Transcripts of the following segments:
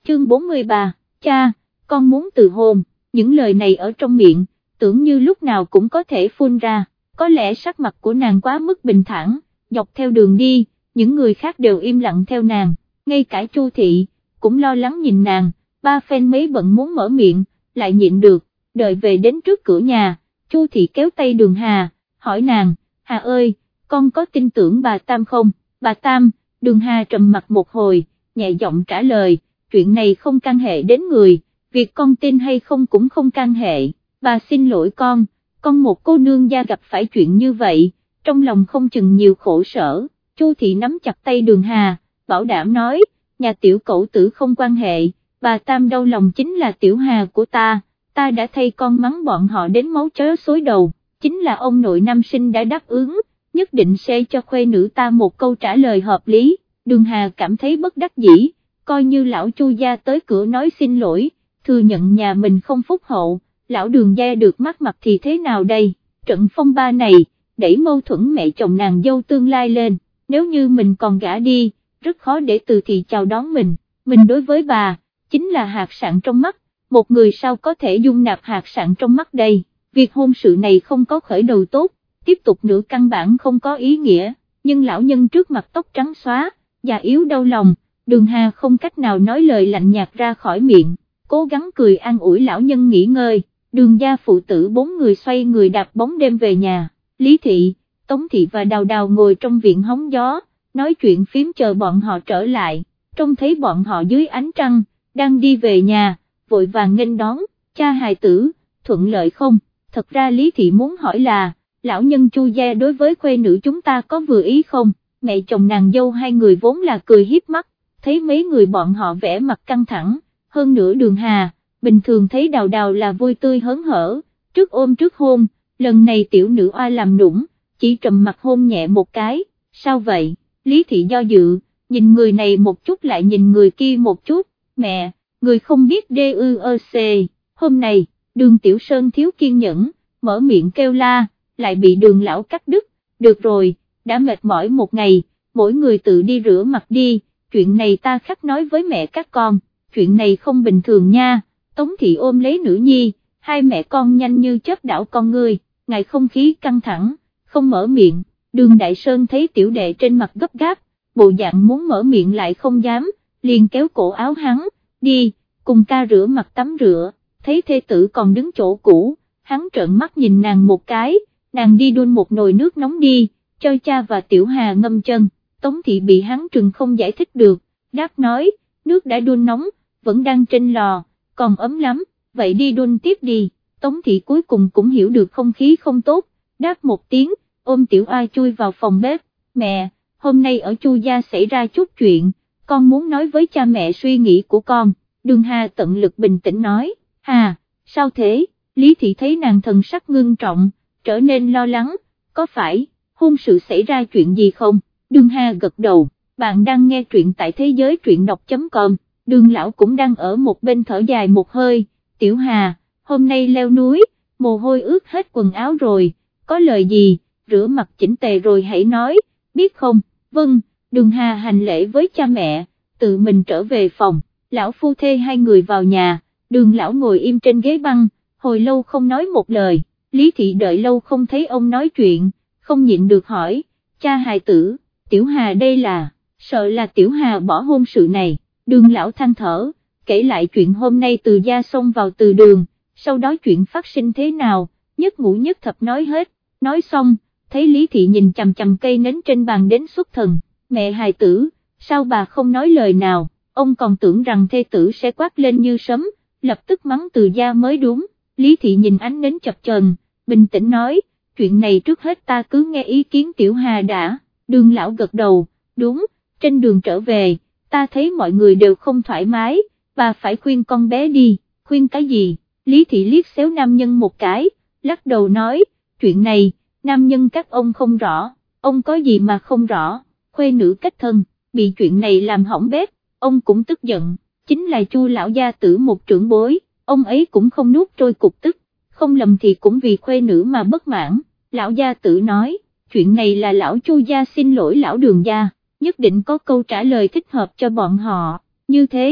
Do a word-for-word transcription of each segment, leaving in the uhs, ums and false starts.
chương bốn mươi ba, cha, con muốn từ hôn, những lời này ở trong miệng, tưởng như lúc nào cũng có thể phun ra, có lẽ sắc mặt của nàng quá mức bình thản, dọc theo đường đi, những người khác đều im lặng theo nàng, ngay cả Chu Thị, cũng lo lắng nhìn nàng, ba phen mấy bận muốn mở miệng, lại nhịn được, đợi về đến trước cửa nhà, Chu Thị kéo tay Đường Hà, hỏi nàng, Hà ơi, con có tin tưởng bà Tam không? Bà Tam, Đường Hà trầm mặt một hồi, nhẹ giọng trả lời, chuyện này không can hệ đến người, việc con tin hay không cũng không can hệ, bà xin lỗi con, con một cô nương gia gặp phải chuyện như vậy, trong lòng không chừng nhiều khổ sở. Chu Thị nắm chặt tay Đường Hà, bảo đảm nói, nhà tiểu cẩu tử không quan hệ, bà Tam đau lòng chính là tiểu Hà của ta, ta đã thay con mắng bọn họ đến máu chó xối đầu, chính là ông nội nam sinh đã đáp ứng, nhất định sẽ cho khuê nữ ta một câu trả lời hợp lý. Đường Hà cảm thấy bất đắc dĩ, coi như lão Chu gia tới cửa nói xin lỗi, thừa nhận nhà mình không phúc hậu, lão Đường gia được mắc mặt thì thế nào đây, trận phong ba này, đẩy mâu thuẫn mẹ chồng nàng dâu tương lai lên, nếu như mình còn gả đi, rất khó để Từ Thị chào đón mình, mình đối với bà, chính là hạt sạn trong mắt, một người sao có thể dung nạp hạt sạn trong mắt đây, việc hôn sự này không có khởi đầu tốt, tiếp tục nữa căn bản không có ý nghĩa, nhưng lão nhân trước mặt tóc trắng xóa, già yếu đau lòng, Đường Hà không cách nào nói lời lạnh nhạt ra khỏi miệng, cố gắng cười an ủi lão nhân nghỉ ngơi, Đường gia phụ tử bốn người xoay người đạp bóng đêm về nhà, Lý Thị, Tống Thị và Đào Đào ngồi trong viện hóng gió, nói chuyện phím chờ bọn họ trở lại, trông thấy bọn họ dưới ánh trăng, đang đi về nhà, vội vàng nghênh đón, cha hài tử, thuận lợi không, thật ra Lý Thị muốn hỏi là, lão nhân Chu gia đối với khuê nữ chúng ta có vừa ý không, mẹ chồng nàng dâu hai người vốn là cười hiếp mắt, thấy mấy người bọn họ vẽ mặt căng thẳng, hơn nữa Đường Hà, bình thường thấy Đào Đào là vui tươi hớn hở, trước ôm trước hôn, lần này tiểu nữ oa làm nũng, chỉ trầm mặt hôn nhẹ một cái, sao vậy, Lý Thị do dự, nhìn người này một chút lại nhìn người kia một chút, mẹ, người không biết đê ư ơ xê, hôm nay, Đường Tiểu Sơn thiếu kiên nhẫn, mở miệng kêu la, lại bị Đường lão cắt đứt, được rồi, đã mệt mỏi một ngày, mỗi người tự đi rửa mặt đi, chuyện này ta khắc nói với mẹ các con, chuyện này không bình thường nha, Tống Thị ôm lấy nữ nhi, hai mẹ con nhanh như chớp đảo con ngươi, ngài không khí căng thẳng, không mở miệng, Đường Đại Sơn thấy tiểu đệ trên mặt gấp gáp, bộ dạng muốn mở miệng lại không dám, liền kéo cổ áo hắn, đi, cùng ca rửa mặt tắm rửa, thấy thê tử còn đứng chỗ cũ, hắn trợn mắt nhìn nàng một cái, nàng đi đun một nồi nước nóng đi, cho cha và tiểu Hà ngâm chân, Tống Thị bị hắn trừng không giải thích được, đáp nói, nước đã đun nóng, vẫn đang trên lò, còn ấm lắm, vậy đi đun tiếp đi, Tống Thị cuối cùng cũng hiểu được không khí không tốt, đáp một tiếng, ôm tiểu ai chui vào phòng bếp, mẹ, hôm nay ở Chu gia xảy ra chút chuyện, con muốn nói với cha mẹ suy nghĩ của con, Đường Hà tận lực bình tĩnh nói, Hà, sao thế, Lý Thị thấy nàng thần sắc ngưng trọng, trở nên lo lắng, có phải, hôn sự xảy ra chuyện gì không, Đường Hà gật đầu, bạn đang nghe truyện tại thế giới truyện đọc.com, Đường lão cũng đang ở một bên thở dài một hơi, tiểu Hà, hôm nay leo núi, mồ hôi ướt hết quần áo rồi, có lời gì, rửa mặt chỉnh tề rồi hãy nói, biết không, vâng, Đường Hà hành lễ với cha mẹ, tự mình trở về phòng, lão phu thê hai người vào nhà, Đường lão ngồi im trên ghế băng, hồi lâu không nói một lời, Lý Thị đợi lâu không thấy ông nói chuyện, không nhịn được hỏi, cha hài tử, tiểu Hà đây là, sợ là tiểu Hà bỏ hôn sự này, Đường lão than thở, kể lại chuyện hôm nay từ gia xông vào từ đường, sau đó chuyện phát sinh thế nào, nhất ngũ nhất thập nói hết, nói xong, thấy Lý Thị nhìn chằm chằm cây nến trên bàn đến xuất thần, mẹ hài tử, sao bà không nói lời nào, ông còn tưởng rằng thê tử sẽ quát lên như sấm, lập tức mắng từ gia mới đúng, Lý Thị nhìn ánh nến chập chờn, bình tĩnh nói, chuyện này trước hết ta cứ nghe ý kiến tiểu Hà đã, Đường lão gật đầu, đúng, trên đường trở về, ta thấy mọi người đều không thoải mái, bà phải khuyên con bé đi, khuyên cái gì, Lý Thị liếc xéo nam nhân một cái, lắc đầu nói, chuyện này, nam nhân các ông không rõ, ông có gì mà không rõ, khuê nữ kết thân, bị chuyện này làm hỏng bếp, ông cũng tức giận, chính là Chu lão gia tử một trưởng bối, ông ấy cũng không nuốt trôi cục tức, không lầm thì cũng vì khuê nữ mà bất mãn, lão gia tử nói, chuyện này là lão Chu gia xin lỗi lão Đường gia, nhất định có câu trả lời thích hợp cho bọn họ, như thế,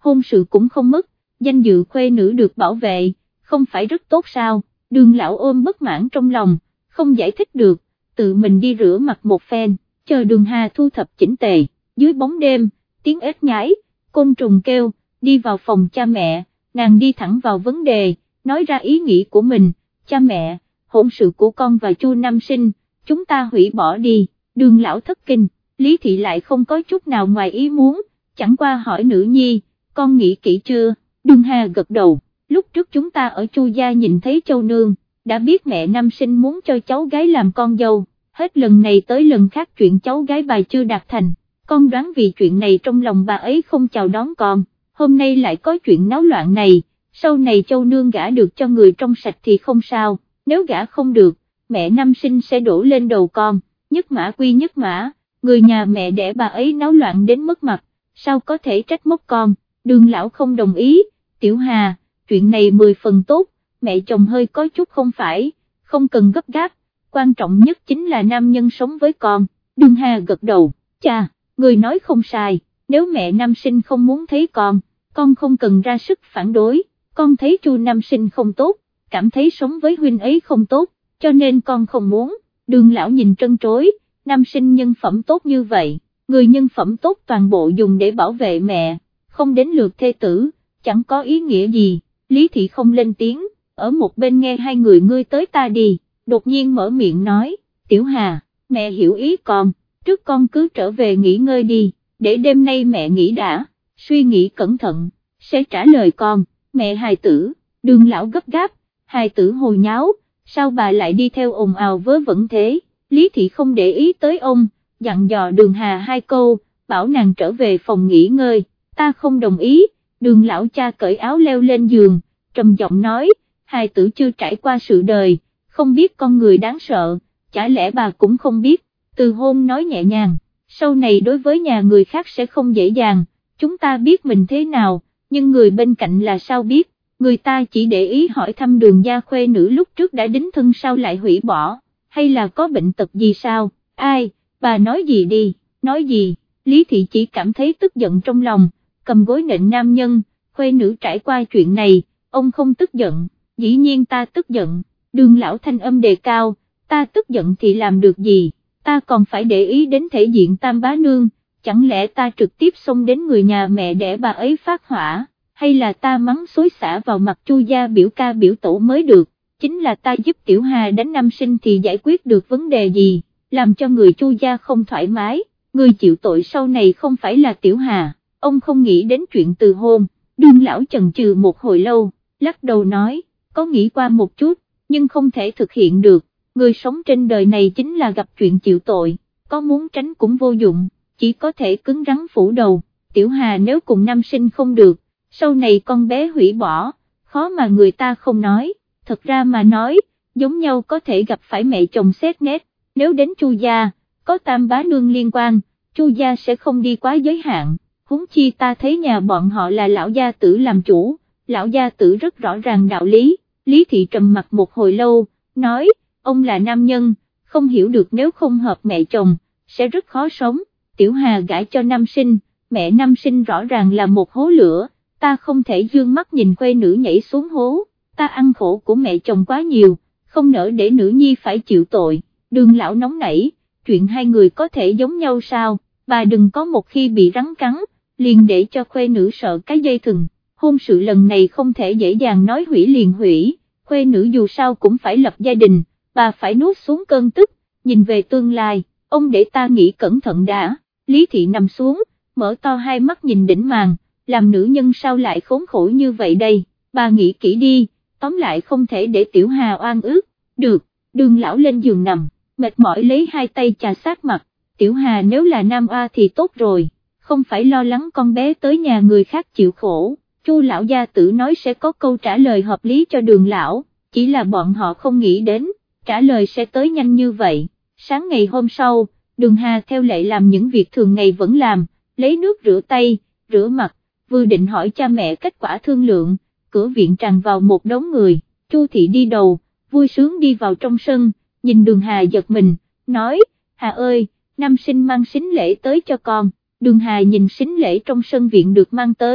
hôn sự cũng không mất, danh dự khuê nữ được bảo vệ, không phải rất tốt sao? Đường lão ôm bất mãn trong lòng, không giải thích được, tự mình đi rửa mặt một phen, chờ Đường Hà thu thập chỉnh tề, dưới bóng đêm, tiếng ếch nhái, côn trùng kêu, đi vào phòng cha mẹ, nàng đi thẳng vào vấn đề, nói ra ý nghĩ của mình, cha mẹ, hôn sự của con và Chu Nam Sinh, chúng ta hủy bỏ đi. Đường lão thất kinh, Lý Thị lại không có chút nào ngoài ý muốn, chẳng qua hỏi nữ nhi, con nghĩ kỹ chưa? Đường Hà gật đầu, lúc trước chúng ta ở Chu gia nhìn thấy Châu Nương, đã biết mẹ Nam Sinh muốn cho cháu gái làm con dâu, hết lần này tới lần khác chuyện cháu gái bà chưa đạt thành, con đoán vì chuyện này trong lòng bà ấy không chào đón con, hôm nay lại có chuyện náo loạn này, sau này Châu Nương gả được cho người trong sạch thì không sao, nếu gả không được, mẹ Nam Sinh sẽ đổ lên đầu con, nhất mã quy nhất mã, người nhà mẹ đẻ bà ấy náo loạn đến mất mặt, sao có thể trách móc con? Đường lão không đồng ý, Tiểu Hà, chuyện này mười phần tốt, mẹ chồng hơi có chút không phải, không cần gấp gáp, quan trọng nhất chính là nam nhân sống với con. Đường Hà gật đầu, cha, người nói không sai, nếu mẹ Nam Sinh không muốn thấy con, con không cần ra sức phản đối, con thấy Chu Nam Sinh không tốt, cảm thấy sống với huynh ấy không tốt, cho nên con không muốn. Đường lão nhìn trân trối, Nam Sinh nhân phẩm tốt như vậy, người nhân phẩm tốt toàn bộ dùng để bảo vệ mẹ, không đến lượt thê tử, chẳng có ý nghĩa gì. Lý Thị không lên tiếng, ở một bên nghe hai người ngươi tới ta đi, đột nhiên mở miệng nói, Tiểu Hà, mẹ hiểu ý con, trước con cứ trở về nghỉ ngơi đi, để đêm nay mẹ nghỉ đã, suy nghĩ cẩn thận, sẽ trả lời con. Mẹ hài tử. Đường lão gấp gáp, hài tử hồi nháo, sao bà lại đi theo ồn ào vớ vẩn thế? Lý Thị không để ý tới ông, dặn dò Đường Hà hai câu, bảo nàng trở về phòng nghỉ ngơi. Ta không đồng ý. Đường lão cha cởi áo leo lên giường, trầm giọng nói, hài tử chưa trải qua sự đời, không biết con người đáng sợ, chả lẽ bà cũng không biết? Từ hôn nói nhẹ nhàng, sau này đối với nhà người khác sẽ không dễ dàng, chúng ta biết mình thế nào, nhưng người bên cạnh là sao biết? Người ta chỉ để ý hỏi thăm Đường gia khuê nữ lúc trước đã đính thân sao lại hủy bỏ, hay là có bệnh tật gì sao? Ai, bà nói gì đi, nói gì? Lý Thị chỉ cảm thấy tức giận trong lòng, cầm gối nịnh nam nhân, khuê nữ trải qua chuyện này, ông không tức giận, dĩ nhiên ta tức giận. Đường lão thanh âm đề cao, ta tức giận thì làm được gì, ta còn phải để ý đến thể diện Tam bá nương, chẳng lẽ ta trực tiếp xông đến người nhà mẹ để bà ấy phát hỏa, hay là ta mắng xối xả vào mặt Chu gia biểu ca biểu tổ mới được? Chính là ta giúp Tiểu Hà đánh Nam Sinh thì giải quyết được vấn đề gì, làm cho người Chu gia không thoải mái, người chịu tội sau này không phải là Tiểu Hà. Ông không nghĩ đến chuyện từ hôn. Đường lão chần chừ một hồi lâu, lắc đầu nói, có nghĩ qua một chút, nhưng không thể thực hiện được, người sống trên đời này chính là gặp chuyện chịu tội, có muốn tránh cũng vô dụng, chỉ có thể cứng rắn phủ đầu. Tiểu Hà nếu cùng Nam Sinh không được, sau này con bé hủy bỏ, khó mà người ta không nói. Thật ra mà nói, giống nhau có thể gặp phải mẹ chồng xét nét, nếu đến Chu gia, có Tam bá nương liên quan, Chu gia sẽ không đi quá giới hạn. Huống chi ta thấy nhà bọn họ là lão gia tử làm chủ, lão gia tử rất rõ ràng đạo lý. Lý Thị trầm mặt một hồi lâu, nói, ông là nam nhân, không hiểu được nếu không hợp mẹ chồng, sẽ rất khó sống. Tiểu Hà gả cho Nam Sinh, mẹ Nam Sinh rõ ràng là một hố lửa, ta không thể dương mắt nhìn khuê nữ nhảy xuống hố, ta ăn khổ của mẹ chồng quá nhiều, không nỡ để nữ nhi phải chịu tội. Đường lão nóng nảy, chuyện hai người có thể giống nhau sao, bà đừng có một khi bị rắn cắn, liền để cho khuê nữ sợ cái dây thừng. Hôn sự lần này không thể dễ dàng nói hủy liền hủy, khuê nữ dù sao cũng phải lập gia đình, bà phải nuốt xuống cơn tức, nhìn về tương lai, ông để ta nghĩ cẩn thận đã. Lý Thị nằm xuống, mở to hai mắt nhìn đỉnh màn, làm nữ nhân sao lại khốn khổ như vậy đây, bà nghĩ kỹ đi, tóm lại không thể để Tiểu Hà oan ức. Được. Đường lão lên giường nằm, mệt mỏi lấy hai tay chà sát mặt, Tiểu Hà nếu là nam oa thì tốt rồi, không phải lo lắng con bé tới nhà người khác chịu khổ. Chu lão gia tử nói sẽ có câu trả lời hợp lý cho Đường lão, chỉ là bọn họ không nghĩ đến, trả lời sẽ tới nhanh như vậy. Sáng ngày hôm sau, Đường Hà theo lệ làm những việc thường ngày vẫn làm, lấy nước rửa tay, rửa mặt, vừa định hỏi cha mẹ kết quả thương lượng, cửa viện tràn vào một đống người. Chu thị đi đầu, vui sướng đi vào trong sân, nhìn Đường Hà giật mình, nói, Hà ơi, Nam Sinh mang sính lễ tới cho con. Đường Hà nhìn sính lễ trong sân viện được mang tới,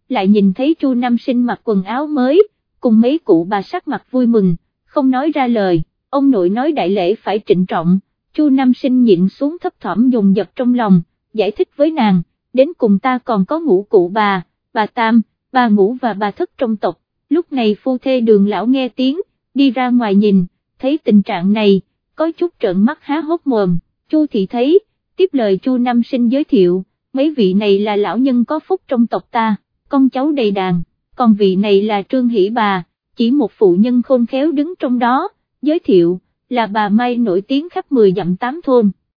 lại nhìn thấy Chu Nam Sinh mặc quần áo mới, cùng mấy cụ bà sắc mặt vui mừng, không nói ra lời, ông nội nói đại lễ phải trịnh trọng, Chu Nam Sinh nhịn xuống thấp thỏm dồn dập trong lòng, giải thích với nàng, đến cùng ta còn có ngũ cụ bà, bà Tam, bà Ngũ và bà Thất trong tộc, lúc này phu thê Đường lão nghe tiếng, đi ra ngoài nhìn, thấy tình trạng này, có chút trợn mắt há hốc mồm, Chu thị thấy, tiếp lời Chu Nam Sinh giới thiệu, mấy vị này là lão nhân có phúc trong tộc ta, con cháu đầy đàn, còn vị này là Trương Hỷ bà, chỉ một phụ nhân khôn khéo đứng trong đó, giới thiệu, là bà Mai nổi tiếng khắp mười dặm tám thôn.